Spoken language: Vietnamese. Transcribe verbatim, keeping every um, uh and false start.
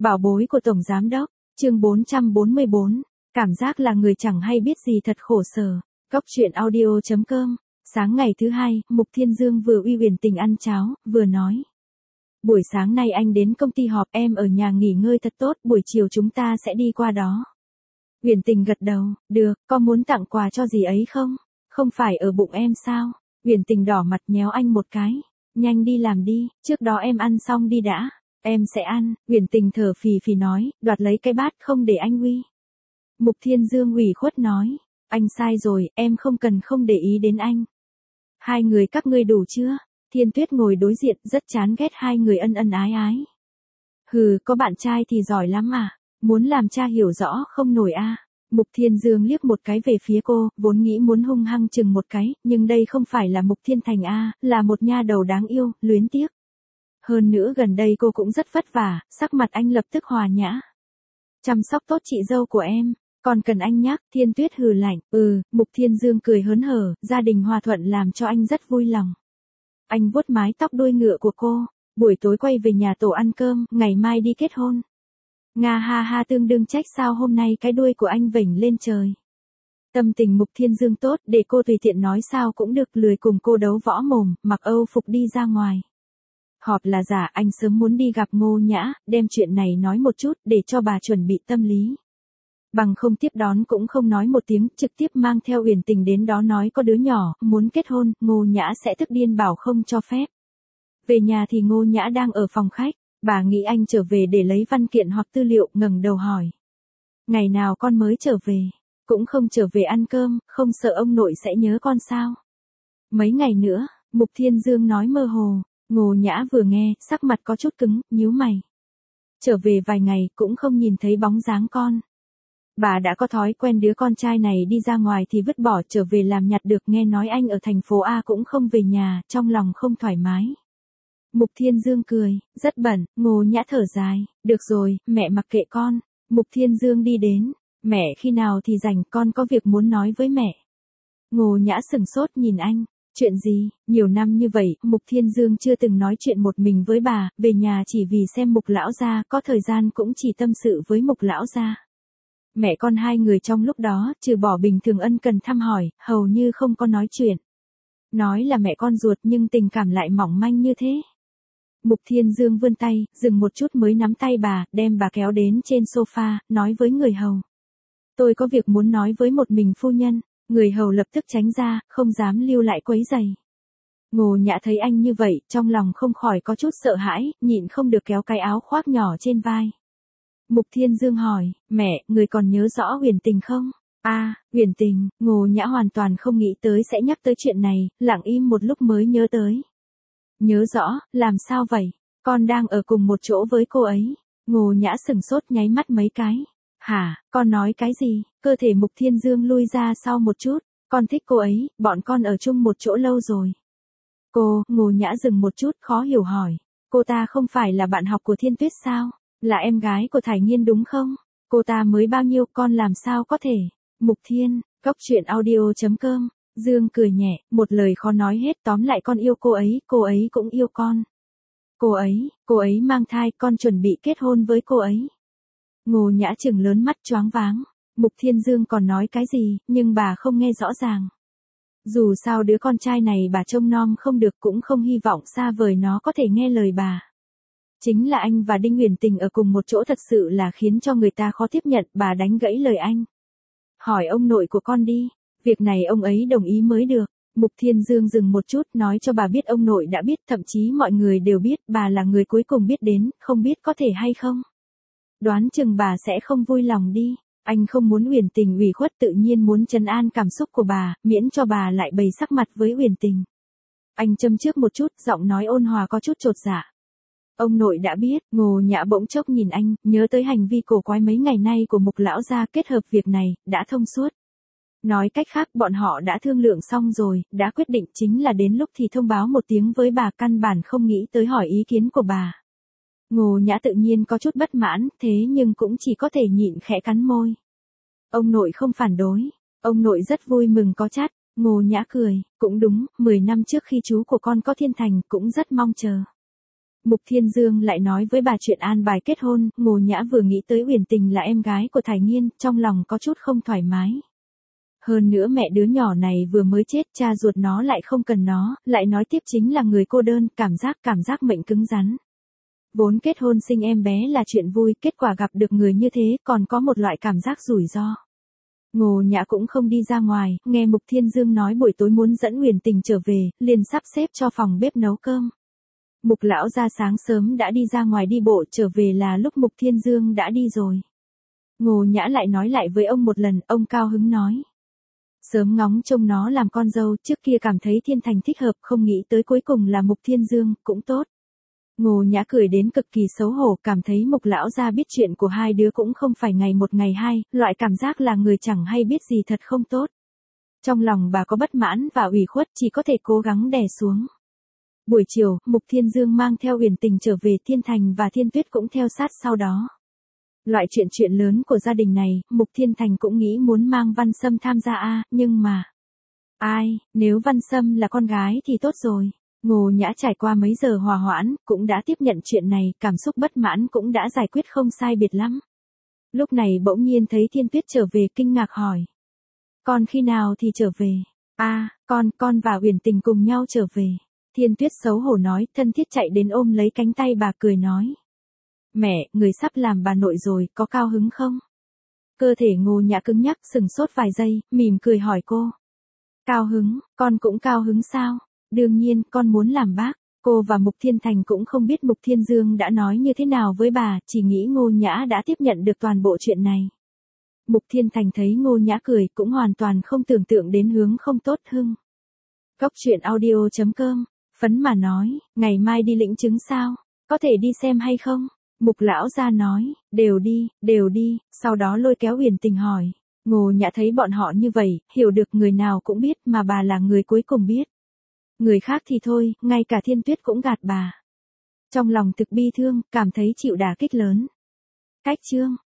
Bảo bối của Tổng Giám Đốc, chương bốn trăm bốn mươi bốn, cảm giác là người chẳng hay biết gì thật khổ sở. Cốc truyện audio chấm com, sáng ngày thứ hai, Mục Thiên Dương vừa uy Uyển Tình ăn cháo, vừa nói. Buổi sáng nay anh đến công ty họp, em ở nhà nghỉ ngơi thật tốt, buổi chiều chúng ta sẽ đi qua đó. Uyển Tình gật đầu, được, có muốn tặng quà cho gì ấy không? Không phải ở bụng em sao? Uyển Tình đỏ mặt nhéo anh một cái. Nhanh đi làm đi, trước đó em ăn xong đi đã. Em sẽ ăn, Uyển Tình thở phì phì nói, đoạt lấy cái bát không để anh uy. Mục Thiên Dương ủy khuất nói, anh sai rồi, em không cần không để ý đến anh. Hai người các ngươi đủ chưa? Thiên Tuyết ngồi đối diện rất chán ghét hai người ân ân ái ái. Hừ, có bạn trai thì giỏi lắm à, muốn làm cha hiểu rõ không nổi a. À. Mục Thiên Dương liếc một cái về phía cô, vốn nghĩ muốn hung hăng chừng một cái, nhưng đây không phải là Mục Thiên Thành a, à, là một nha đầu đáng yêu, luyến tiếc. Hơn nữa gần đây cô cũng rất vất vả, sắc mặt anh lập tức hòa nhã. Chăm sóc tốt chị dâu của em, còn cần anh nhắc, Thiên Tuyết hừ lạnh, ừ, Mục Thiên Dương cười hớn hở, gia đình hòa thuận làm cho anh rất vui lòng. Anh vuốt mái tóc đuôi ngựa của cô, buổi tối quay về nhà tổ ăn cơm, ngày mai đi kết hôn. Nga ha ha tương đương trách sao hôm nay cái đuôi của anh vểnh lên trời. Tâm tình Mục Thiên Dương tốt, để cô tùy tiện nói sao cũng được, lười cùng cô đấu võ mồm, mặc âu phục đi ra ngoài. Họp là giả, anh sớm muốn đi gặp Ngô Nhã, đem chuyện này nói một chút, để cho bà chuẩn bị tâm lý. Bằng không tiếp đón cũng không nói một tiếng, trực tiếp mang theo Uyển Tình đến đó nói có đứa nhỏ, muốn kết hôn, Ngô Nhã sẽ tức điên bảo không cho phép. Về nhà thì Ngô Nhã đang ở phòng khách, bà nghĩ anh trở về để lấy văn kiện hoặc tư liệu, ngẩng đầu hỏi. Ngày nào con mới trở về, cũng không trở về ăn cơm, không sợ ông nội sẽ nhớ con sao? Mấy ngày nữa, Mục Thiên Dương nói mơ hồ. Ngô Nhã vừa nghe, sắc mặt có chút cứng, nhíu mày. Trở về vài ngày, cũng không nhìn thấy bóng dáng con. Bà đã có thói quen đứa con trai này đi ra ngoài thì vứt bỏ, trở về làm nhặt được, nghe nói anh ở thành phố A cũng không về nhà, trong lòng không thoải mái. Mục Thiên Dương cười, rất bận, Ngô Nhã thở dài, được rồi, mẹ mặc kệ con. Mục Thiên Dương đi đến, mẹ khi nào thì rảnh, con có việc muốn nói với mẹ. Ngô Nhã sừng sốt nhìn anh. Chuyện gì, nhiều năm như vậy, Mục Thiên Dương chưa từng nói chuyện một mình với bà, về nhà chỉ vì xem Mục lão gia, có thời gian cũng chỉ tâm sự với Mục lão gia. Mẹ con hai người trong lúc đó, trừ bỏ bình thường ân cần thăm hỏi, hầu như không có nói chuyện. Nói là mẹ con ruột nhưng tình cảm lại mỏng manh như thế. Mục Thiên Dương vươn tay, dừng một chút mới nắm tay bà, đem bà kéo đến trên sofa, nói với người hầu. Tôi có việc muốn nói với một mình phu nhân. Người hầu lập tức tránh ra, không dám lưu lại quấy rầy. Ngô Nhã thấy anh như vậy, trong lòng không khỏi có chút sợ hãi, nhịn không được kéo cái áo khoác nhỏ trên vai. Mục Thiên Dương hỏi, mẹ, người còn nhớ rõ Uyển Tình không? A, à, Uyển Tình, Ngô Nhã hoàn toàn không nghĩ tới sẽ nhắc tới chuyện này, lặng im một lúc mới nhớ tới. Nhớ rõ, làm sao vậy? Con đang ở cùng một chỗ với cô ấy. Ngô Nhã sừng sốt nháy mắt mấy cái. Hả, con nói cái gì? Cơ thể Mục Thiên Dương lui ra sau một chút. Con thích cô ấy, bọn con ở chung một chỗ lâu rồi. Cô, Ngô Nhã dừng một chút, khó hiểu hỏi. Cô ta không phải là bạn học của Thiên Tuyết sao? Là em gái của Thải Nghiên đúng không? Cô ta mới bao nhiêu, con làm sao có thể? Mục Thiên, cốc truyện audio chấm com. Dương cười nhẹ, một lời khó nói hết, tóm lại con yêu cô ấy, cô ấy cũng yêu con. Cô ấy, cô ấy mang thai, con chuẩn bị kết hôn với cô ấy. Ngô Nhã trừng lớn mắt choáng váng. Mục Thiên Dương còn nói cái gì, nhưng bà không nghe rõ ràng. Dù sao đứa con trai này bà trông nom không được, cũng không hy vọng xa vời nó có thể nghe lời bà. Chính là anh và Đinh Uyển Tình ở cùng một chỗ thật sự là khiến cho người ta khó tiếp nhận, bà đánh gãy lời anh. Hỏi ông nội của con đi, việc này ông ấy đồng ý mới được. Mục Thiên Dương dừng một chút, nói cho bà biết ông nội đã biết, thậm chí mọi người đều biết, bà là người cuối cùng biết đến, không biết có thể hay không. Đoán chừng bà sẽ không vui lòng đi. Anh không muốn Uyển Tình ủy khuất, tự nhiên muốn trấn an cảm xúc của bà, miễn cho bà lại bày sắc mặt với Uyển Tình. Anh châm trước một chút, giọng nói ôn hòa có chút chột dạ. Ông nội đã biết. Ngô Nhã bỗng chốc nhìn anh, nhớ tới hành vi cổ quái mấy ngày nay của Mục lão gia, kết hợp việc này, đã thông suốt. Nói cách khác, bọn họ đã thương lượng xong rồi, đã quyết định, chính là đến lúc thì thông báo một tiếng với bà, căn bản không nghĩ tới hỏi ý kiến của bà. Ngô Nhã tự nhiên có chút bất mãn, thế nhưng cũng chỉ có thể nhịn khẽ cắn môi. Ông nội không phản đối, ông nội rất vui mừng có chắt. Ngô Nhã cười, cũng đúng, mười năm trước khi chú của con có thiên thành, cũng rất mong chờ. Mục Thiên Dương lại nói với bà chuyện an bài kết hôn, Ngô Nhã vừa nghĩ tới Uyển Tình là em gái của Thải Nghiên, trong lòng có chút không thoải mái. Hơn nữa mẹ đứa nhỏ này vừa mới chết, cha ruột nó lại không cần nó, lại nói tiếp chính là người cô đơn, cảm giác cảm giác mệnh cứng rắn. Vốn kết hôn sinh em bé là chuyện vui, kết quả gặp được người như thế, còn có một loại cảm giác rủi ro. Ngô Nhã cũng không đi ra ngoài, nghe Mục Thiên Dương nói buổi tối muốn dẫn Uyển Tình trở về, liền sắp xếp cho phòng bếp nấu cơm. Mục lão ra sáng sớm đã đi ra ngoài đi bộ, trở về là lúc Mục Thiên Dương đã đi rồi. Ngô Nhã lại nói lại với ông một lần, ông cao hứng nói. Sớm ngóng trông nó làm con dâu, trước kia cảm thấy Thiên Thành thích hợp, không nghĩ tới cuối cùng là Mục Thiên Dương, cũng tốt. Ngô Nhã cười đến cực kỳ xấu hổ, cảm thấy Mục lão gia biết chuyện của hai đứa cũng không phải ngày một ngày hai, loại cảm giác là người chẳng hay biết gì thật không tốt. Trong lòng bà có bất mãn và ủy khuất, chỉ có thể cố gắng đè xuống. Buổi chiều, Mục Thiên Dương mang theo Uyển Tình trở về, Thiên Thành và Thiên Tuyết cũng theo sát sau đó. Loại chuyện chuyện lớn của gia đình này, Mục Thiên Thành cũng nghĩ muốn mang Văn Sâm tham gia a, nhưng mà... Ai, nếu Văn Sâm là con gái thì tốt rồi. Ngô Nhã trải qua mấy giờ hòa hoãn, cũng đã tiếp nhận chuyện này, cảm xúc bất mãn cũng đã giải quyết không sai biệt lắm. Lúc này bỗng nhiên thấy Thiên Tuyết trở về, kinh ngạc hỏi. Con khi nào thì trở về? A, con, con và Uyển Tình cùng nhau trở về. Thiên Tuyết xấu hổ nói, thân thiết chạy đến ôm lấy cánh tay bà cười nói. Mẹ, người sắp làm bà nội rồi, có cao hứng không? Cơ thể Ngô Nhã cứng nhắc, sừng sốt vài giây, mỉm cười hỏi cô. Cao hứng, con cũng cao hứng sao? Đương nhiên, con muốn làm bác. Cô và Mục Thiên Thành cũng không biết Mục Thiên Dương đã nói như thế nào với bà, chỉ nghĩ Ngô Nhã đã tiếp nhận được toàn bộ chuyện này. Mục Thiên Thành thấy Ngô Nhã cười, cũng hoàn toàn không tưởng tượng đến hướng không tốt hưng. Góc truyện audio chấm com, Phấn mà nói, ngày mai đi lĩnh chứng sao? Có thể đi xem hay không? Mục lão gia nói, đều đi, đều đi, sau đó lôi kéo Uyển Tình hỏi. Ngô Nhã thấy bọn họ như vậy, hiểu được người nào cũng biết mà bà là người cuối cùng biết. Người khác thì thôi, ngay cả Thiên Tuyết cũng gạt bà. Trong lòng thực bi thương, cảm thấy chịu đả kích lớn. Cách chương